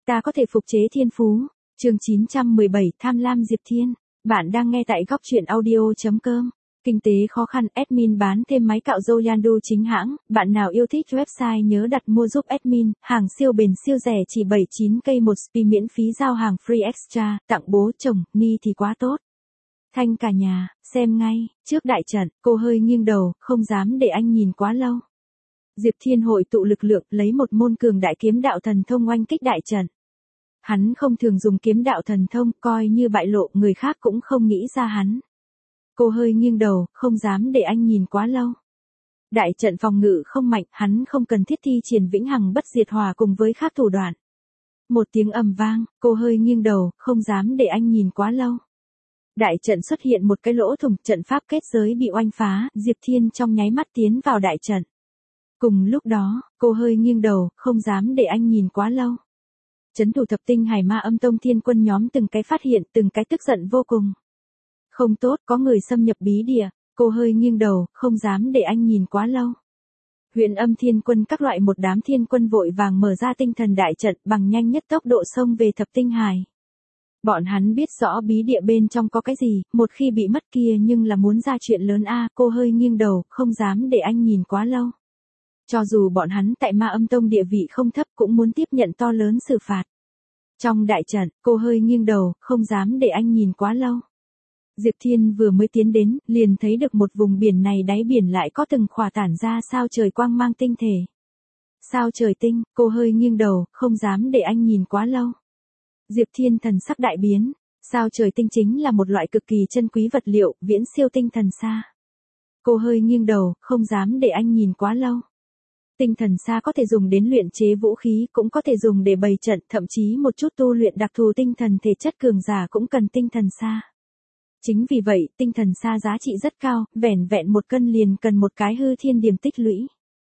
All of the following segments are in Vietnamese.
Ta có thể phục chế thiên phú. Chương 917, tham lam Diệp Thiên. Bạn đang nghe tại góc truyện audio.com. Kinh tế khó khăn, admin bán thêm máy cạo râu Yandu chính hãng. Bạn nào yêu thích website nhớ đặt mua giúp admin. Hàng siêu bền siêu rẻ chỉ 79k một spi, miễn phí giao hàng free extra. Tặng bố chồng, ni thì quá tốt. Thanh cả nhà, xem ngay. Trước đại trận, cô hơi nghiêng đầu, không dám để anh nhìn quá lâu. Diệp Thiên hội tụ lực lượng, lấy một môn cường đại kiếm đạo thần thông oanh kích đại trận. Hắn không thường dùng kiếm đạo thần thông, coi như bại lộ, người khác cũng không nghĩ ra hắn. Cô hơi nghiêng đầu, không dám để anh nhìn quá lâu. Đại trận phòng ngự không mạnh, hắn không cần thiết thi triển vĩnh hằng bất diệt hòa cùng với khác thủ đoạn. Một tiếng ầm vang, cô hơi nghiêng đầu, không dám để anh nhìn quá lâu. Đại trận xuất hiện một cái lỗ thủng, trận pháp kết giới bị oanh phá, Diệp Thiên trong nháy mắt tiến vào đại trận. Cùng lúc đó, cô hơi nghiêng đầu, không dám để anh nhìn quá lâu. Trấn thủ thập tinh Hải Ma Âm Tông thiên quân nhóm từng cái phát hiện, từng cái tức giận vô cùng. Không tốt, có người xâm nhập bí địa. Cô hơi nghiêng đầu, không dám để anh nhìn quá lâu. Huyền Âm thiên quân các loại một đám thiên quân vội vàng mở ra tinh thần đại trận, bằng nhanh nhất tốc độ xông về thập tinh hải. Bọn hắn biết rõ bí địa bên trong có cái gì, một khi bị mất kia nhưng là muốn ra chuyện lớn a. Cô hơi nghiêng đầu, không dám để anh nhìn quá lâu. Cho dù bọn hắn tại Ma Âm Tông địa vị không thấp cũng muốn tiếp nhận to lớn xử phạt. Trong đại trận, cô hơi nghiêng đầu, không dám để anh nhìn quá lâu. Diệp Thiên vừa mới tiến đến, liền thấy được một vùng biển này, đáy biển lại có từng khỏa tản ra sao trời quang mang tinh thể. Sao trời tinh, cô hơi nghiêng đầu, không dám để anh nhìn quá lâu. Diệp Thiên thần sắc đại biến, sao trời tinh chính là một loại cực kỳ chân quý vật liệu, viễn siêu tinh thần sa. Cô hơi nghiêng đầu, không dám để anh nhìn quá lâu. Tinh thần sa có thể dùng đến luyện chế vũ khí, cũng có thể dùng để bày trận, thậm chí một chút tu luyện đặc thù tinh thần thể chất cường giả cũng cần tinh thần sa. Chính vì vậy, tinh thần sa giá trị rất cao, vẻn vẹn 1 cân liền cần một cái hư thiên điểm tích lũy.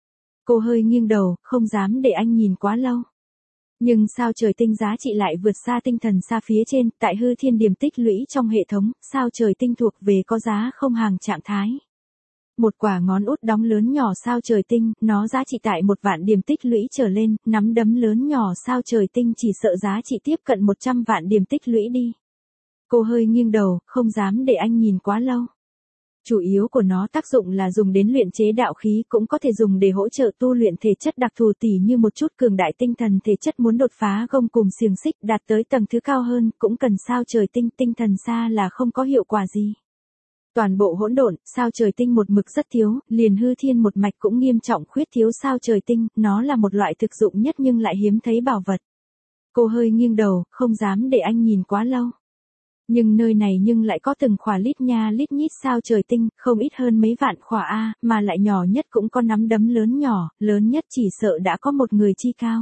Cô hơi nghiêng đầu, không dám để anh nhìn quá lâu. Nhưng sao trời tinh giá trị lại vượt xa tinh thần sa phía trên, tại hư thiên điểm tích lũy trong hệ thống, sao trời tinh thuộc về có giá không hàng trạng thái. Một quả ngón út đóng lớn nhỏ sao trời tinh, nó giá trị tại 1 vạn điểm tích lũy trở lên, nắm đấm lớn nhỏ sao trời tinh chỉ sợ giá trị tiếp cận 100 vạn điểm tích lũy đi. Cô hơi nghiêng đầu, không dám để anh nhìn quá lâu. Chủ yếu của nó tác dụng là dùng đến luyện chế đạo khí, cũng có thể dùng để hỗ trợ tu luyện thể chất đặc thù, tỉ như một chút cường đại tinh thần thể chất muốn đột phá gông cùm xiềng xích đạt tới tầng thứ cao hơn, cũng cần sao trời tinh, tinh thần sa là không có hiệu quả gì. Toàn bộ hỗn độn, sao trời tinh một mực rất thiếu, liền hư thiên một mạch cũng nghiêm trọng khuyết thiếu sao trời tinh, nó là một loại thực dụng nhất nhưng lại hiếm thấy bảo vật. Cô hơi nghiêng đầu, không dám để anh nhìn quá lâu. Nhưng nơi này nhưng lại có từng khỏa lít nha lít nhít sao trời tinh, không ít hơn mấy vạn khỏa a, mà lại nhỏ nhất cũng có nắm đấm lớn nhỏ, lớn nhất chỉ sợ đã có một người chi cao.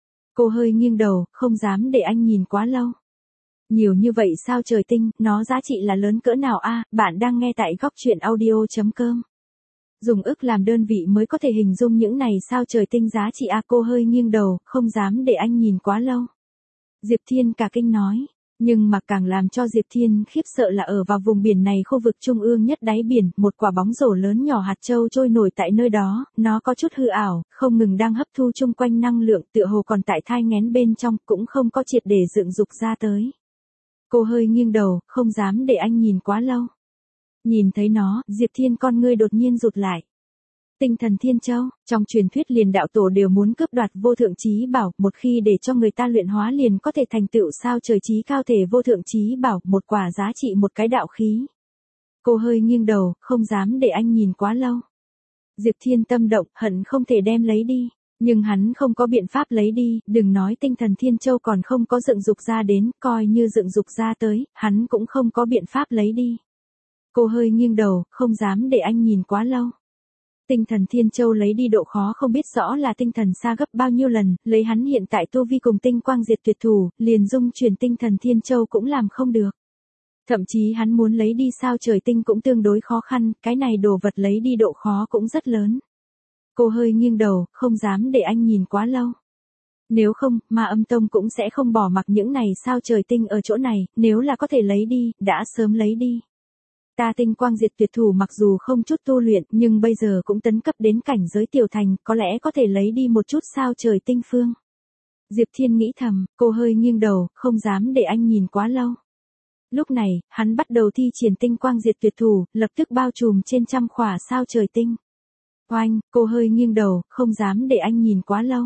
Cô hơi nghiêng đầu, không dám để anh nhìn quá lâu. Nhiều như vậy sao trời tinh, nó giá trị là lớn cỡ nào a? Bạn đang nghe tại góc truyện audio.com. Dùng ức làm đơn vị mới có thể hình dung những này sao trời tinh giá trị a. Cô hơi nghiêng đầu, không dám để anh nhìn quá lâu. Diệp Thiên cả kinh nói. Nhưng mà càng làm cho Diệp Thiên khiếp sợ là ở vào vùng biển này, khu vực trung ương nhất đáy biển, một quả bóng rổ lớn nhỏ hạt châu trôi nổi tại nơi đó, nó có chút hư ảo, không ngừng đang hấp thu chung quanh năng lượng, tựa hồ còn tại thai nghén bên trong, cũng không có triệt để dựng dục ra tới. Cô hơi nghiêng đầu, không dám để anh nhìn quá lâu. Nhìn thấy nó, Diệp Thiên con ngươi đột nhiên rụt lại. Tinh thần Thiên Châu, trong truyền thuyết liền đạo tổ đều muốn cướp đoạt vô thượng chí bảo, một khi để cho người ta luyện hóa liền có thể thành tựu sao trời chí cao thể vô thượng chí bảo, một quả giá trị một cái đạo khí. Cô hơi nghiêng đầu, không dám để anh nhìn quá lâu. Diệp Thiên tâm động, hận không thể đem lấy đi, nhưng hắn không có biện pháp lấy đi, đừng nói tinh thần Thiên Châu còn không có dựng dục ra đến, coi như dựng dục ra tới, hắn cũng không có biện pháp lấy đi. Cô hơi nghiêng đầu, không dám để anh nhìn quá lâu. Tinh thần Thiên Châu lấy đi độ khó không biết rõ là tinh thần sa gấp bao nhiêu lần, lấy hắn hiện tại tu vi cùng tinh quang diệt tuyệt thủ, liền dung chuyển tinh thần Thiên Châu cũng làm không được. Thậm chí hắn muốn lấy đi sao trời tinh cũng tương đối khó khăn, cái này đồ vật lấy đi độ khó cũng rất lớn. Cô hơi nghiêng đầu, không dám để anh nhìn quá lâu. Nếu không, Ma Âm Tông cũng sẽ không bỏ mặc những này sao trời tinh ở chỗ này, nếu là có thể lấy đi, đã sớm lấy đi. Ta tinh quang diệt tuyệt thủ mặc dù không chút tu luyện, nhưng bây giờ cũng tấn cấp đến cảnh giới tiểu thành, có lẽ có thể lấy đi một chút sao trời tinh phương. Diệp Thiên nghĩ thầm, cô hơi nghiêng đầu, không dám để anh nhìn quá lâu. Lúc này, hắn bắt đầu thi triển tinh quang diệt tuyệt thủ, lập tức bao trùm trên trăm khỏa sao trời tinh. Oanh, cô hơi nghiêng đầu, không dám để anh nhìn quá lâu.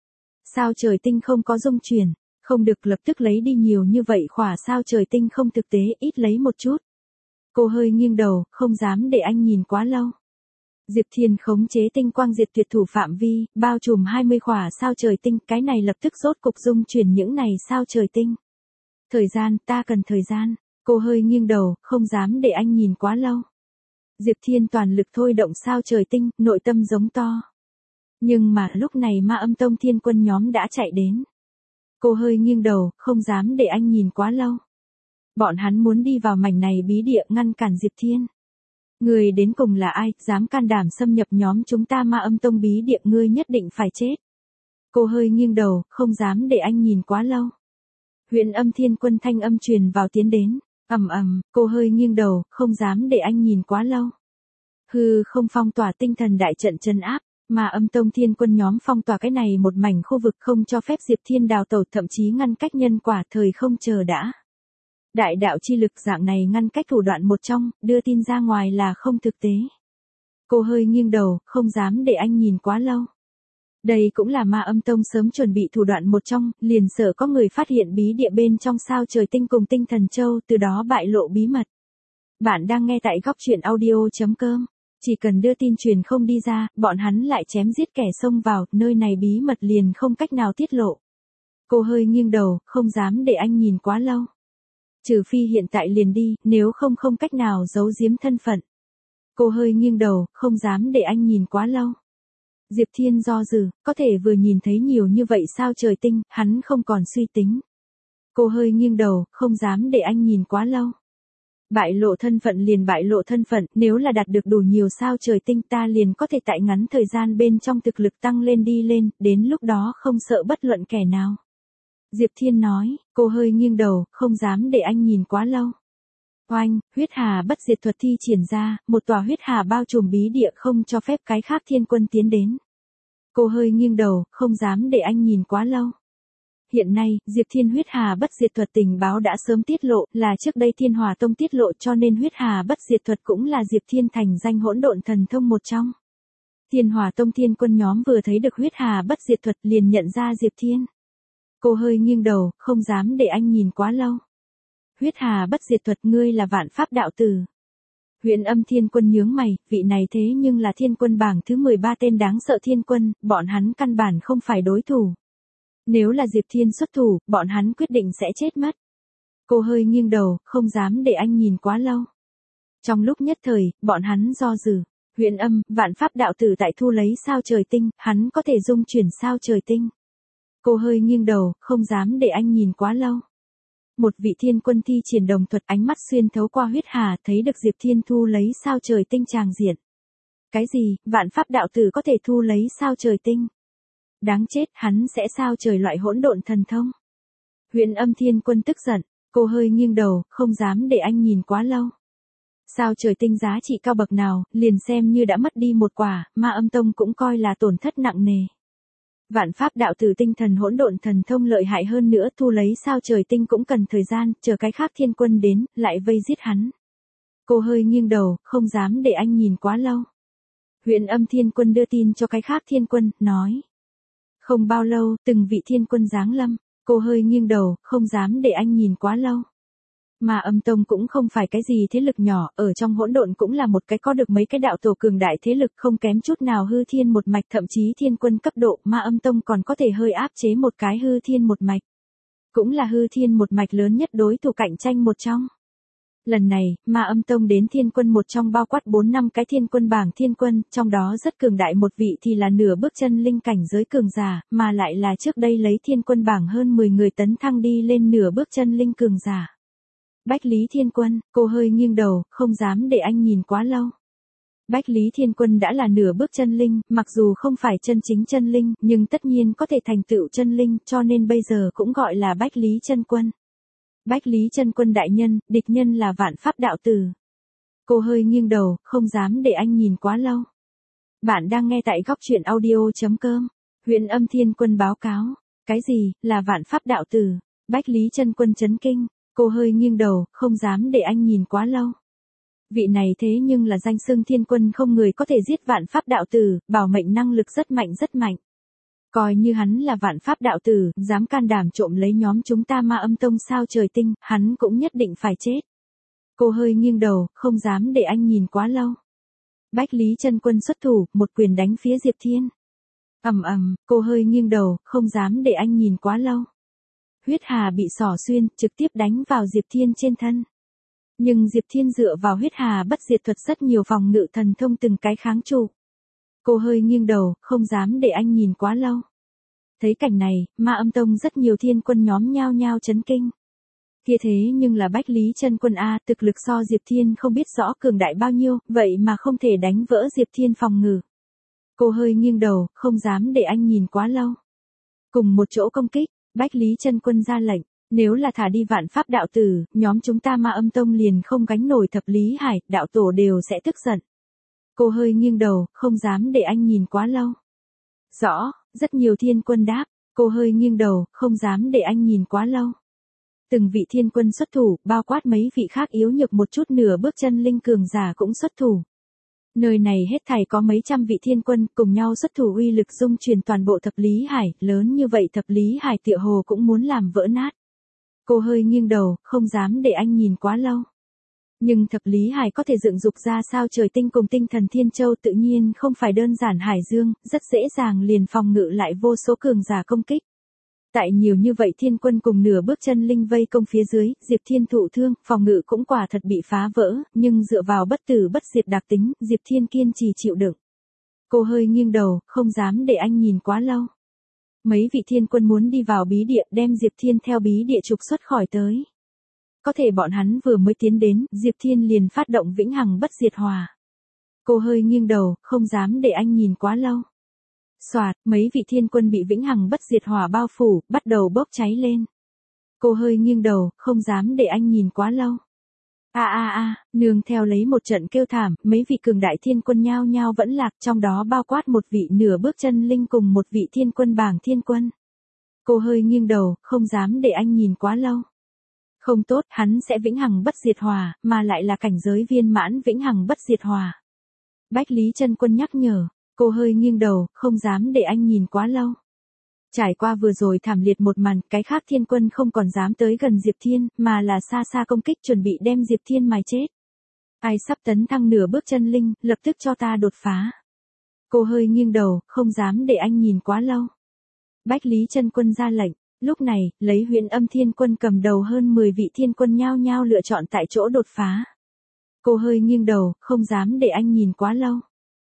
Sao trời tinh không có rung chuyển, không được lập tức lấy đi nhiều như vậy khỏa sao trời tinh không thực tế, ít lấy một chút. Cô hơi nghiêng đầu, không dám để anh nhìn quá lâu. Diệp Thiên khống chế tinh quang diệt tuyệt thủ phạm vi, bao trùm 20 khỏa sao trời tinh, cái này lập tức rốt cục rung chuyển những này sao trời tinh. Thời gian, ta cần thời gian. Cô hơi nghiêng đầu, không dám để anh nhìn quá lâu. Diệp Thiên toàn lực thôi động sao trời tinh, nội tâm giống to. Nhưng mà lúc này Ma Âm Tông Thiên Quân nhóm đã chạy đến. Cô hơi nghiêng đầu, không dám để anh nhìn quá lâu. Bọn hắn muốn đi vào mảnh này bí địa ngăn cản Diệp Thiên. Người đến cùng là ai, dám can đảm xâm nhập nhóm chúng ta Ma Âm Tông bí địa, ngươi nhất định phải chết. Cô hơi nghiêng đầu, không dám để anh nhìn quá lâu. Huyền Âm Thiên Quân thanh âm truyền vào tiến đến. Ầm ầm, cô hơi nghiêng đầu, không dám để anh nhìn quá lâu. Hư không phong tỏa tinh thần đại trận trấn áp, mà Âm Tông Thiên Quân nhóm phong tỏa cái này một mảnh khu vực không cho phép Diệp Thiên đào tẩu, thậm chí ngăn cách nhân quả thời không chờ đã. Đại đạo chi lực dạng này ngăn cách thủ đoạn một trong, đưa tin ra ngoài là không thực tế. Cô hơi nghiêng đầu, không dám để anh nhìn quá lâu. Đây cũng là Ma Âm Tông sớm chuẩn bị thủ đoạn một trong, liền sợ có người phát hiện bí địa bên trong sao trời tinh cùng tinh thần châu, từ đó bại lộ bí mật. Bạn đang nghe tại góc truyện audio.com. Chỉ cần đưa tin truyền không đi ra, bọn hắn lại chém giết kẻ xông vào, nơi này bí mật liền không cách nào tiết lộ. Cô hơi nghiêng đầu, không dám để anh nhìn quá lâu. Trừ phi hiện tại liền đi, nếu không không cách nào giấu giếm thân phận. Cô hơi nghiêng đầu, không dám để anh nhìn quá lâu. Diệp Thiên do dự, có thể vừa nhìn thấy nhiều như vậy sao trời tinh, hắn không còn suy tính. Cô hơi nghiêng đầu, không dám để anh nhìn quá lâu. Bại lộ thân phận liền bại lộ thân phận, nếu là đạt được đủ nhiều sao trời tinh ta liền có thể tại ngắn thời gian bên trong thực lực tăng lên đi lên, đến lúc đó không sợ bất luận kẻ nào. Diệp Thiên nói, cô hơi nghiêng đầu, không dám để anh nhìn quá lâu. Oanh, huyết hà bất diệt thuật thi triển ra, một tòa huyết hà bao trùm bí địa không cho phép cái khác thiên quân tiến đến. Cô hơi nghiêng đầu, không dám để anh nhìn quá lâu. Hiện nay, Diệp Thiên huyết hà bất diệt thuật tình báo đã sớm tiết lộ, là trước đây Thiên Hỏa Tông tiết lộ, cho nên huyết hà bất diệt thuật cũng là Diệp Thiên thành danh hỗn độn thần thông một trong. Thiên Hỏa Tông thiên quân nhóm vừa thấy được huyết hà bất diệt thuật liền nhận ra Diệp Thiên. Cô hơi nghiêng đầu, không dám để anh nhìn quá lâu. Huyết hà bất diệt thuật, ngươi là vạn pháp đạo tử. Huyền Âm Thiên Quân nhướng mày, vị này thế nhưng là thiên quân bảng thứ 13 tên đáng sợ thiên quân, bọn hắn căn bản không phải đối thủ. Nếu là Diệp Thiên xuất thủ, bọn hắn quyết định sẽ chết mất. Cô hơi nghiêng đầu, không dám để anh nhìn quá lâu. Trong lúc nhất thời, bọn hắn do dự. Huyền Âm, vạn pháp đạo tử tại thu lấy sao trời tinh, hắn có thể dung chuyển sao trời tinh. Cô hơi nghiêng đầu, không dám để anh nhìn quá lâu. Một vị thiên quân thi triển đồng thuật, ánh mắt xuyên thấu qua huyết hà, thấy được Diệp Thiên thu lấy sao trời tinh tràng diện. Cái gì, vạn pháp đạo tử có thể thu lấy sao trời tinh? Đáng chết, hắn sẽ sao trời loại hỗn độn thần thông. Huyền Âm Thiên Quân tức giận, cô hơi nghiêng đầu, không dám để anh nhìn quá lâu. Sao trời tinh giá trị cao bậc nào, liền xem như đã mất đi một quả, Ma Âm Tông cũng coi là tổn thất nặng nề. Vạn pháp đạo tử tinh thần hỗn độn thần thông lợi hại hơn nữa, thu lấy sao trời tinh cũng cần thời gian, chờ cái khác thiên quân đến, lại vây giết hắn. Cô hơi nghiêng đầu, không dám để anh nhìn quá lâu. Huyền Âm Thiên Quân đưa tin cho cái khác thiên quân, nói. Không bao lâu, từng vị thiên quân giáng lâm, cô hơi nghiêng đầu, không dám để anh nhìn quá lâu. Mà Âm Tông cũng không phải cái gì thế lực nhỏ, ở trong hỗn độn cũng là một cái có được mấy cái đạo tổ cường đại thế lực, không kém chút nào hư thiên một mạch, thậm chí thiên quân cấp độ, mà Âm Tông còn có thể hơi áp chế một cái hư thiên một mạch. Cũng là hư thiên một mạch lớn nhất đối thủ cạnh tranh một trong. Lần này, Ma Âm Tông đến thiên quân một trong bao quát 4-5 cái thiên quân bảng thiên quân, trong đó rất cường đại một vị thì là nửa bước chân linh cảnh giới cường giả, mà lại là trước đây lấy thiên quân bảng hơn 10 người tấn thăng đi lên nửa bước chân linh cường giả. Bách Lý Thiên Quân, cô hơi nghiêng đầu, không dám để anh nhìn quá lâu. Bách Lý Thiên Quân đã là nửa bước chân linh, mặc dù không phải chân chính chân linh, nhưng tất nhiên có thể thành tựu chân linh, cho nên bây giờ cũng gọi là Bách Lý Chân Quân. Bách Lý Chân Quân đại nhân, địch nhân là vạn pháp đạo tử. Cô hơi nghiêng đầu, không dám để anh nhìn quá lâu. Bạn đang nghe tại góc truyện audio.com. Huyền Âm Thiên Quân báo cáo. Cái gì, là vạn pháp đạo tử? Bách Lý Chân Quân chấn kinh, cô hơi nghiêng đầu, không dám để anh nhìn quá lâu. Vị này thế nhưng là danh xưng thiên quân không người có thể giết vạn pháp đạo tử, bảo mệnh năng lực rất mạnh rất mạnh. Coi như hắn là vạn pháp đạo tử, dám can đảm trộm lấy nhóm chúng ta Ma Âm Tông sao trời tinh, hắn cũng nhất định phải chết. Cô hơi nghiêng đầu, không dám để anh nhìn quá lâu. Bách Lý Chân Quân xuất thủ, một quyền đánh phía Diệp Thiên. Ầm ầm, cô hơi nghiêng đầu, không dám để anh nhìn quá lâu. Huyết hà bị xỏ xuyên, trực tiếp đánh vào Diệp Thiên trên thân. Nhưng Diệp Thiên dựa vào huyết hà bất diệt thuật rất nhiều phòng ngự thần thông từng cái kháng trụ. Cô hơi nghiêng đầu, không dám để anh nhìn quá lâu. Thấy cảnh này, Ma Âm Tông rất nhiều thiên quân nhóm nhao nhao chấn kinh. Kia thế nhưng là Bách Lý Chân Quân a, thực lực so Diệp Thiên không biết rõ cường đại bao nhiêu, vậy mà không thể đánh vỡ Diệp Thiên phòng ngự. Cô hơi nghiêng đầu, không dám để anh nhìn quá lâu. Cùng một chỗ công kích, Bách Lý Chân Quân ra lệnh, nếu là thả đi vạn pháp đạo tử, nhóm chúng ta Ma Âm Tông liền không gánh nổi Thập Lý Hải, đạo tổ đều sẽ tức giận. Cô hơi nghiêng đầu, không dám để anh nhìn quá lâu. Rõ, rất nhiều thiên quân đáp, cô hơi nghiêng đầu, không dám để anh nhìn quá lâu. Từng vị thiên quân xuất thủ, bao quát mấy vị khác yếu nhược một chút nửa bước chân linh cường giả cũng xuất thủ. Nơi này hết thảy có mấy trăm vị thiên quân cùng nhau xuất thủ uy lực dung truyền toàn bộ Thập Lý Hải, lớn như vậy Thập Lý Hải tựa hồ cũng muốn làm vỡ nát. Cô hơi nghiêng đầu, không dám để anh nhìn quá lâu. Nhưng Thập Lý Hải có thể dựng dục ra sao trời tinh cùng tinh thần thiên châu tự nhiên không phải đơn giản hải dương, rất dễ dàng liền phòng ngự lại vô số cường giả công kích. Tại nhiều như vậy thiên quân cùng nửa bước chân linh vây công phía dưới, Diệp Thiên thụ thương, phòng ngự cũng quả thật bị phá vỡ, nhưng dựa vào bất tử bất diệt đặc tính, Diệp Thiên kiên trì chịu đựng. Cô hơi nghiêng đầu, không dám để anh nhìn quá lâu. Mấy vị thiên quân muốn đi vào bí địa đem Diệp Thiên theo bí địa trục xuất khỏi tới. Có thể bọn hắn vừa mới tiến đến, Diệp Thiên liền phát động vĩnh hằng bất diệt hòa. Cô hơi nghiêng đầu, không dám để anh nhìn quá lâu. Soạt, mấy vị thiên quân bị vĩnh hằng bất diệt hỏa bao phủ, bắt đầu bốc cháy lên. Cô hơi nghiêng đầu, không dám để anh nhìn quá lâu. Nương theo lấy một trận kêu thảm, mấy vị cường đại thiên quân nhao nhao vẫn lạc, trong đó bao quát một vị nửa bước chân linh cùng một vị thiên quân bảng thiên quân. Cô hơi nghiêng đầu, không dám để anh nhìn quá lâu. Không tốt, hắn sẽ vĩnh hằng bất diệt hòa, mà lại là cảnh giới viên mãn vĩnh hằng bất diệt hòa. Bách Lý Chân Quân nhắc nhở. Cô hơi nghiêng đầu, không dám để anh nhìn quá lâu. Trải qua vừa rồi thảm liệt một màn, cái khác thiên quân không còn dám tới gần Diệp Thiên, mà là xa xa công kích chuẩn bị đem Diệp Thiên mài chết. Ai sắp tấn thăng nửa bước chân linh, lập tức cho ta đột phá. Cô hơi nghiêng đầu, không dám để anh nhìn quá lâu. Bách Lý Chân Quân ra lệnh, lúc này, lấy Huyền Âm Thiên Quân cầm đầu hơn 10 vị thiên quân nhao nhao lựa chọn tại chỗ đột phá. Cô hơi nghiêng đầu, không dám để anh nhìn quá lâu.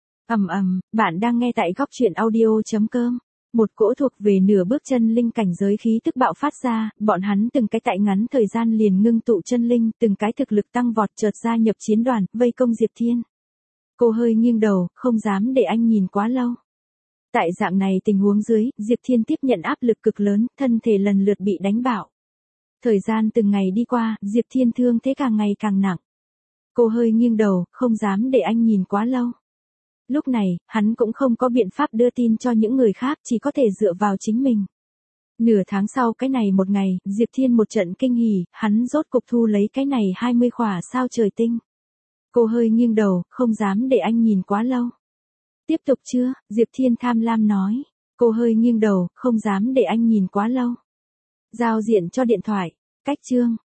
Bạn đang nghe tại góc truyện audio.com. Một cỗ thuộc về nửa bước chân linh cảnh giới khí tức bạo phát ra, bọn hắn từng cái tại ngắn thời gian liền ngưng tụ chân linh, từng cái thực lực tăng vọt chợt gia nhập chiến đoàn, vây công Diệp Thiên. Cô hơi nghiêng đầu, không dám để anh nhìn quá lâu. Tại dạng này tình huống dưới, Diệp Thiên tiếp nhận áp lực cực lớn, thân thể lần lượt bị đánh bạo. Thời gian từng ngày đi qua, Diệp Thiên thương thế càng ngày càng nặng. Cô hơi nghiêng đầu, không dám để anh nhìn quá lâu. Lúc này, hắn cũng không có biện pháp đưa tin cho những người khác, chỉ có thể dựa vào chính mình. Nửa tháng sau cái này một ngày, Diệp Thiên một trận kinh hỉ, hắn rốt cục thu lấy cái này 20 khỏa sao trời tinh. Cô hơi nghiêng đầu, không dám để anh nhìn quá lâu. Tiếp tục chưa? Diệp Thiên tham lam nói. Cô hơi nghiêng đầu, không dám để anh nhìn quá lâu. Giao diện cho điện thoại. Cách chương.